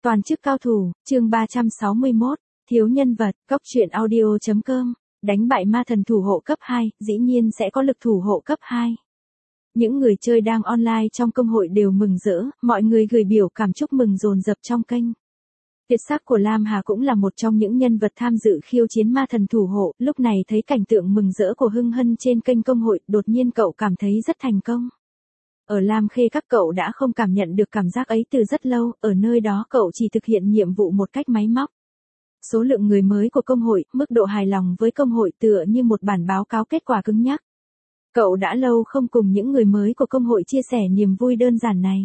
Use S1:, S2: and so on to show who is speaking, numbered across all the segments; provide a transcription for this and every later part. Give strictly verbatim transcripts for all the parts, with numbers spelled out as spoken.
S1: Toàn chức cao thủ, chương ba trăm sáu mươi mốt, thiếu nhân vật, góc truyện audio.com, đánh bại ma thần thủ hộ cấp hai, dĩ nhiên sẽ có lực thủ hộ cấp hai. Những người chơi đang online trong công hội đều mừng rỡ, mọi người gửi biểu cảm chúc mừng dồn dập trong kênh. Tuyệt sắc của Lam Hà cũng là một trong những nhân vật tham dự khiêu chiến ma thần thủ hộ, lúc này thấy cảnh tượng mừng rỡ của Hưng Hân trên kênh công hội, đột nhiên cậu cảm thấy rất thành công. Ở Lam Khê các cậu đã không cảm nhận được cảm giác ấy từ rất lâu, ở nơi đó cậu chỉ thực hiện nhiệm vụ một cách máy móc. Số lượng người mới của công hội, mức độ hài lòng với công hội tựa như một bản báo cáo kết quả cứng nhắc. Cậu đã lâu không cùng những người mới của công hội chia sẻ niềm vui đơn giản này.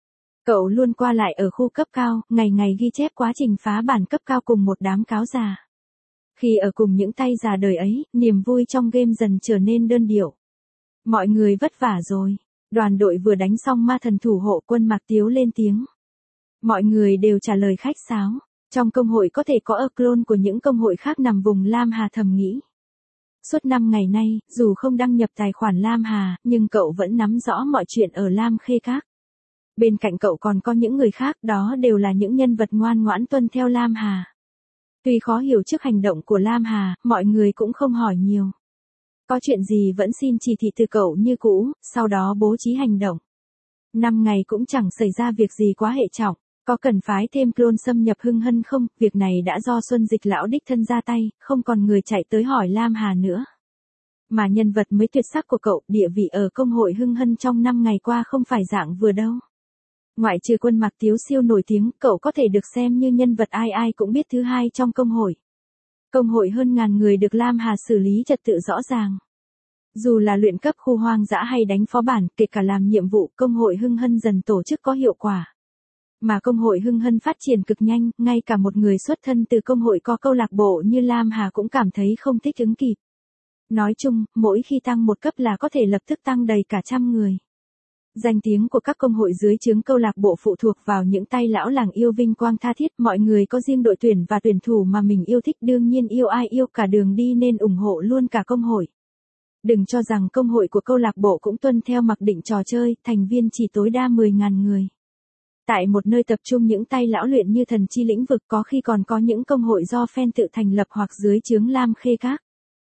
S1: Cậu luôn qua lại ở khu cấp cao, ngày ngày ghi chép quá trình phá bản cấp cao cùng một đám cáo già. Khi ở cùng những tay già đời ấy, niềm vui trong game dần trở nên đơn điệu. Mọi người vất vả rồi. Đoàn đội vừa đánh xong ma thần thủ hộ, Quân Mạc Tiếu lên tiếng. Mọi người đều trả lời khách sáo. Trong công hội có thể có ơ clone của những công hội khác nằm vùng Lam Hà thầm nghĩ. Suốt năm ngày nay, dù không đăng nhập tài khoản Lam Hà, nhưng cậu vẫn nắm rõ mọi chuyện ở Lam Khê Các. Bên cạnh cậu còn có những người khác, đó đều là những nhân vật ngoan ngoãn tuân theo Lam Hà. Tuy khó hiểu trước hành động của Lam Hà, mọi người cũng không hỏi nhiều. Có chuyện gì vẫn xin chỉ thị từ cậu như cũ, sau đó bố trí hành động. Năm ngày cũng chẳng xảy ra việc gì quá hệ trọng, có cần phái thêm clone xâm nhập Hưng Hân không, việc này đã do Xuân Dịch lão đích thân ra tay, không còn người chạy tới hỏi Lam Hà nữa. Mà nhân vật mới tuyệt sắc của cậu, địa vị ở công hội Hưng Hân trong năm ngày qua không phải dạng vừa đâu. Ngoại trừ Quân Mạc Tiếu siêu nổi tiếng, cậu có thể được xem như nhân vật ai ai cũng biết thứ hai trong công hội. Công hội hơn ngàn người được Lam Hà xử lý trật tự rõ ràng. Dù là luyện cấp khu hoang dã hay đánh phó bản, kể cả làm nhiệm vụ, công hội Hưng Hân dần tổ chức có hiệu quả. Mà công hội Hưng Hân phát triển cực nhanh, ngay cả một người xuất thân từ công hội có câu lạc bộ như Lam Hà cũng cảm thấy không thích ứng kịp. Nói chung, mỗi khi tăng một cấp là có thể lập tức tăng đầy cả trăm người. Danh tiếng của các công hội dưới trướng câu lạc bộ phụ thuộc vào những tay lão làng yêu vinh quang tha thiết, mọi người có riêng đội tuyển và tuyển thủ mà mình yêu thích, đương nhiên yêu ai yêu cả đường đi nên ủng hộ luôn cả công hội. Đừng cho rằng công hội của câu lạc bộ cũng tuân theo mặc định trò chơi, thành viên chỉ tối đa mười nghìn người. Tại một nơi tập trung những tay lão luyện như thần chi lĩnh vực, có khi còn có những công hội do fan tự thành lập hoặc dưới trướng Lam Khê Các.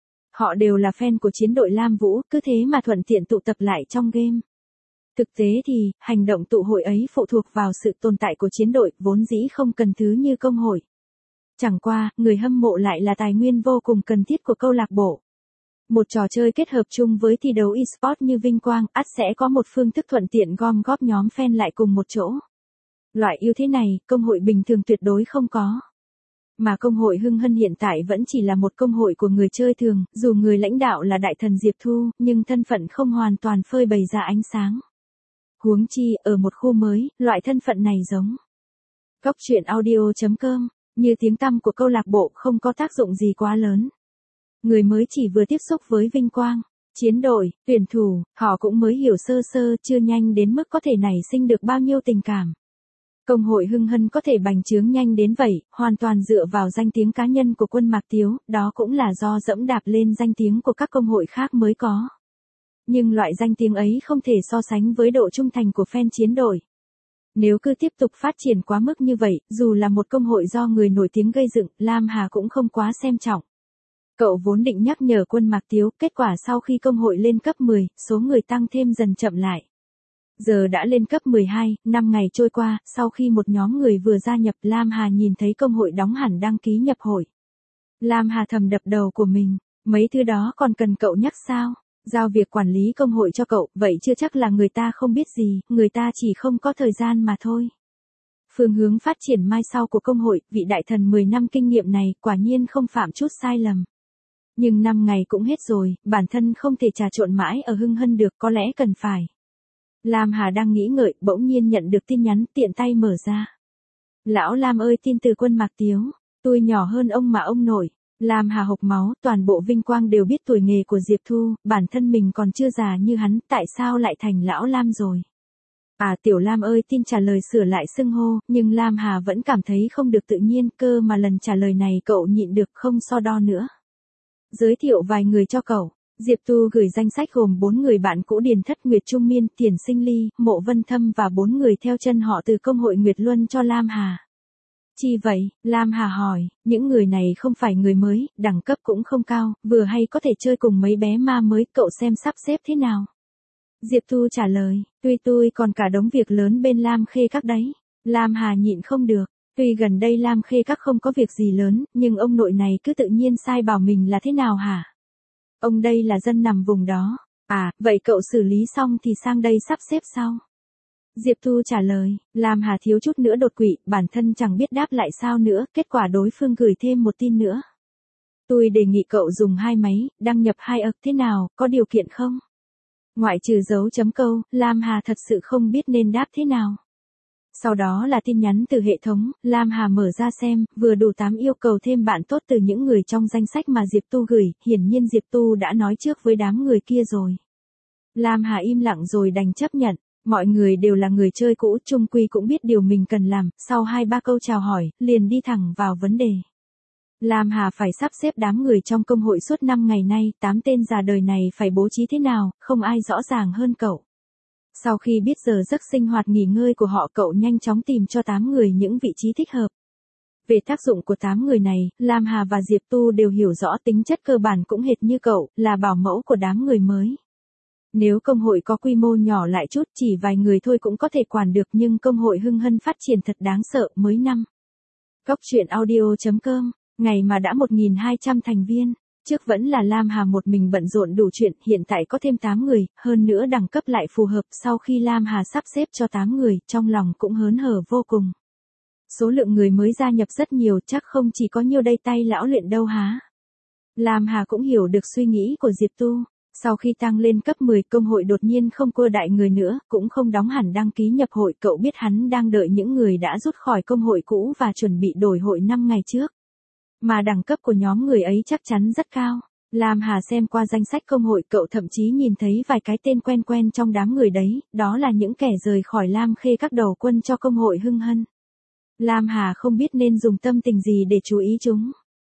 S1: Họ đều là fan của chiến đội Lam Vũ, cứ thế mà thuận tiện tụ tập lại trong game. Thực tế thì, hành động tụ hội ấy phụ thuộc vào sự tồn tại của chiến đội, vốn dĩ không cần thứ như công hội. Chẳng qua, người hâm mộ lại là tài nguyên vô cùng cần thiết của câu lạc bộ. Một trò chơi kết hợp chung với thi đấu eSports như vinh quang, ắt sẽ có một phương thức thuận tiện gom góp nhóm fan lại cùng một chỗ. Loại ưu thế này, công hội bình thường tuyệt đối không có. Mà công hội Hưng Hân hiện tại vẫn chỉ là một công hội của người chơi thường, dù người lãnh đạo là đại thần Diệp Thu, nhưng thân phận không hoàn toàn phơi bày ra ánh sáng. Huống chi, ở một khu mới, loại thân phận này giống. Góc truyện audio.com, như tiếng tăm của câu lạc bộ không có tác dụng gì quá lớn. Người mới chỉ vừa tiếp xúc với vinh quang, chiến đội, tuyển thủ, họ cũng mới hiểu sơ sơ, chưa nhanh đến mức có thể nảy sinh được bao nhiêu tình cảm. Công hội Hưng Hân có thể bành trướng nhanh đến vậy, hoàn toàn dựa vào danh tiếng cá nhân của Quân Mạc Tiếu, đó cũng là do dẫm đạp lên danh tiếng của các công hội khác mới có. Nhưng loại danh tiếng ấy không thể so sánh với độ trung thành của fan chiến đội. Nếu cứ tiếp tục phát triển quá mức như vậy, dù là một công hội do người nổi tiếng gây dựng, Lam Hà cũng không quá xem trọng. Cậu vốn định nhắc nhở Quân Mạc Tiếu, kết quả sau khi công hội lên cấp mười, số người tăng thêm dần chậm lại. Giờ đã lên cấp mười hai, năm ngày trôi qua, sau khi một nhóm người vừa gia nhập, Lam Hà nhìn thấy công hội đóng hẳn đăng ký nhập hội. Lam Hà thầm đập đầu của mình, mấy thứ đó còn cần cậu nhắc sao? Giao việc quản lý công hội cho cậu, vậy chưa chắc là người ta không biết gì, người ta chỉ không có thời gian mà thôi. Phương hướng phát triển mai sau của công hội, vị đại thần mười năm kinh nghiệm này, quả nhiên không phạm chút sai lầm. Nhưng năm ngày cũng hết rồi, bản thân không thể trà trộn mãi ở Hưng Hân được, có lẽ cần phải. Lam Hà đang nghĩ ngợi, bỗng nhiên nhận được tin nhắn, tiện tay mở ra. Lão Lam ơi, tin từ Quân Mạc Tiếu, tôi nhỏ hơn ông mà ông nổi. Lam Hà hộc máu, toàn bộ vinh quang đều biết tuổi nghề của Diệp Thu, bản thân mình còn chưa già như hắn, tại sao lại thành lão Lam rồi. À tiểu Lam ơi, tin trả lời sửa lại xưng hô, nhưng Lam Hà vẫn cảm thấy không được tự nhiên, cơ mà lần trả lời này cậu nhịn được không so đo nữa. Giới thiệu vài người cho cậu. Diệp Tu gửi danh sách gồm bốn người bạn cũ Điền Thất, Nguyệt Trung Miên, Tiền Sinh Ly, Mộ Vân Thâm và bốn người theo chân họ từ công hội Nguyệt Luân cho Lam Hà. Chi vậy? Lam Hà hỏi, những người này không phải người mới, đẳng cấp cũng không cao, vừa hay có thể chơi cùng mấy bé ma mới, cậu xem sắp xếp thế nào? Diệp Tu trả lời, tuy tôi còn cả đống việc lớn bên Lam Khê Các đấy. Lam Hà nhịn không được, tuy gần đây Lam Khê Các không có việc gì lớn, nhưng ông nội này cứ tự nhiên sai bảo mình là thế nào hả? Ông đây là dân nằm vùng đó. À, vậy cậu xử lý xong thì sang đây sắp xếp sau. Diệp Tu trả lời, Lam Hà thiếu chút nữa đột quỵ, bản thân chẳng biết đáp lại sao nữa, kết quả đối phương gửi thêm một tin nữa. Tôi đề nghị cậu dùng hai máy, đăng nhập hai ậc thế nào, có điều kiện không? Ngoại trừ dấu chấm câu, Lam Hà thật sự không biết nên đáp thế nào. Sau đó là tin nhắn từ hệ thống, Lam Hà mở ra xem, vừa đủ tám yêu cầu thêm bạn tốt từ những người trong danh sách mà Diệp Tu gửi, hiển nhiên Diệp Tu đã nói trước với đám người kia rồi. Lam Hà im lặng rồi đành chấp nhận, mọi người đều là người chơi cũ, chung quy cũng biết điều mình cần làm, sau hai ba câu chào hỏi, liền đi thẳng vào vấn đề. Lam Hà phải sắp xếp đám người trong công hội suốt năm ngày nay, tám tên già đời này phải bố trí thế nào, không ai rõ ràng hơn cậu. Sau khi biết giờ giấc sinh hoạt nghỉ ngơi của họ, cậu nhanh chóng tìm cho tám người những vị trí thích hợp. Về tác dụng của tám người này, Lam Hà và Diệp Tu đều hiểu rõ, tính chất cơ bản cũng hệt như cậu, là bảo mẫu của đám người mới. Nếu công hội có quy mô nhỏ lại chút, chỉ vài người thôi cũng có thể quản được, nhưng công hội Hưng Hân phát triển thật đáng sợ, mới năm. Góc truyện audio chấm com, ngày mà đã một nghìn hai trăm thành viên. Trước vẫn là Lam Hà một mình bận rộn đủ chuyện, hiện tại có thêm tám người, hơn nữa đẳng cấp lại phù hợp, sau khi Lam Hà sắp xếp cho tám người, trong lòng cũng hớn hở vô cùng. Số lượng người mới gia nhập rất nhiều, chắc không chỉ có nhiêu đây tay lão luyện đâu há. Lam Hà cũng hiểu được suy nghĩ của Diệp Tu. Sau khi tăng lên cấp mười, công hội đột nhiên không cua đại người nữa, cũng không đóng hẳn đăng ký nhập hội, cậu biết hắn đang đợi những người đã rút khỏi công hội cũ và chuẩn bị đổi hội năm ngày trước. Mà đẳng cấp của nhóm người ấy chắc chắn rất cao. Lam Hà xem qua danh sách công hội, cậu thậm chí nhìn thấy vài cái tên quen quen trong đám người đấy, đó là những kẻ rời khỏi Lam Khê Các đầu quân cho công hội Hưng Hân. Lam Hà không biết nên dùng tâm tình gì để chú ý chúng.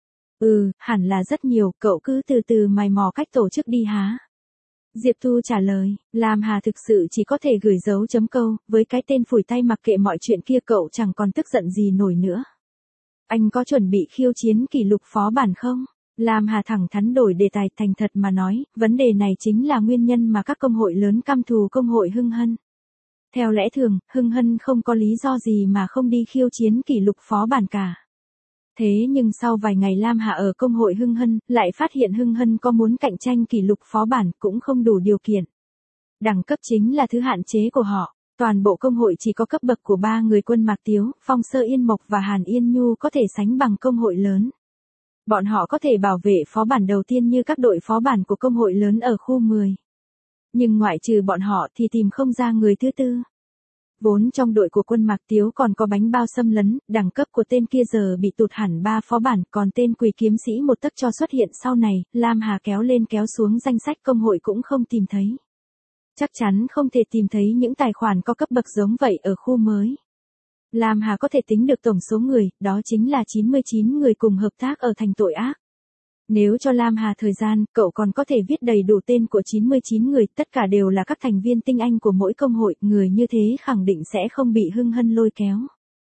S1: Ừ, hẳn là rất nhiều, cậu cứ từ từ mày mò cách tổ chức đi há. Diệp Tu trả lời, Lam Hà thực sự chỉ có thể gửi dấu chấm câu, với cái tên phủi tay mặc kệ mọi chuyện kia cậu chẳng còn tức giận gì nổi nữa. Anh có chuẩn bị khiêu chiến kỷ lục phó bản không? Lam Hà thẳng thắn đổi đề tài, thành thật mà nói, vấn đề này chính là nguyên nhân mà các công hội lớn căm thù công hội Hưng Hân. Theo lẽ thường, Hưng Hân không có lý do gì mà không đi khiêu chiến kỷ lục phó bản cả. Thế nhưng sau vài ngày Lam Hà ở công hội Hưng Hân, lại phát hiện Hưng Hân có muốn cạnh tranh kỷ lục phó bản cũng không đủ điều kiện. Đẳng cấp chính là thứ hạn chế của họ. Toàn bộ công hội chỉ có cấp bậc của ba người Quân Mạc Tiếu, Phong Sơ Yên Mộc và Hàn Yên Nhu có thể sánh bằng công hội lớn. Bọn họ có thể bảo vệ phó bản đầu tiên như các đội phó bản của công hội lớn ở khu mười. Nhưng ngoại trừ bọn họ thì tìm không ra người thứ tư. Vốn trong đội của Quân Mạc Tiếu còn có bánh bao xâm lấn, đẳng cấp của tên kia giờ bị tụt hẳn ba phó bản, còn tên Quỷ Kiếm Sĩ một tấc cho xuất hiện sau này, Lam Hà kéo lên kéo xuống danh sách công hội cũng không tìm thấy. Chắc chắn không thể tìm thấy những tài khoản có cấp bậc giống vậy ở khu mới. Lam Hà có thể tính được tổng số người, đó chính là chín mươi chín người cùng hợp tác ở thành tội ác. Nếu cho Lam Hà thời gian, cậu còn có thể viết đầy đủ tên của chín mươi chín người, tất cả đều là các thành viên tinh anh của mỗi công hội, người như thế khẳng định sẽ không bị Hưng Hân lôi kéo.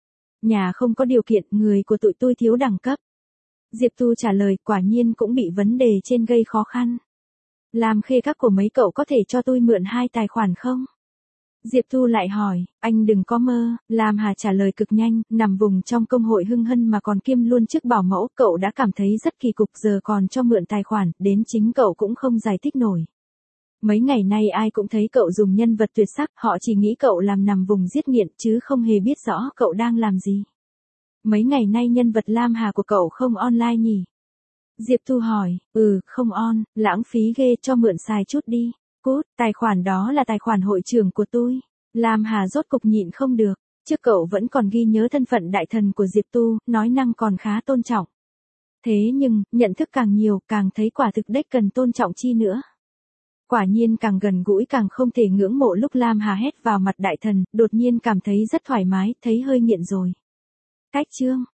S1: Nhà không có điều kiện, người của tụi tôi thiếu đẳng cấp. Diệp Tu trả lời, quả nhiên cũng bị vấn đề trên gây khó khăn. Lam Khê Các của mấy cậu có thể cho tôi mượn hai tài khoản không? Diệp Tu lại hỏi, anh đừng có mơ. Lam Hà trả lời cực nhanh, nằm vùng trong công hội Hưng Hân mà còn kiêm luôn chức bảo mẫu, cậu đã cảm thấy rất kỳ cục, giờ còn cho mượn tài khoản, đến chính cậu cũng không giải thích nổi. Mấy ngày nay ai cũng thấy cậu dùng nhân vật tuyệt sắc, họ chỉ nghĩ cậu làm nằm vùng giết nghiện, chứ không hề biết rõ cậu đang làm gì. Mấy ngày nay nhân vật Lam Hà của cậu không online nhỉ? Diệp Tu hỏi, ừ, không on, lãng phí ghê, cho mượn xài chút đi. Cút, tài khoản đó là tài khoản hội trưởng của tôi. Lam Hà rốt cục nhịn không được, trước cậu vẫn còn ghi nhớ thân phận đại thần của Diệp Tu, nói năng còn khá tôn trọng. Thế nhưng, nhận thức càng nhiều, càng thấy quả thực đếch cần tôn trọng chi nữa. Quả nhiên càng gần gũi càng không thể ngưỡng mộ, lúc Lam Hà hét vào mặt đại thần, đột nhiên cảm thấy rất thoải mái, thấy hơi nghiện rồi. Cách chương.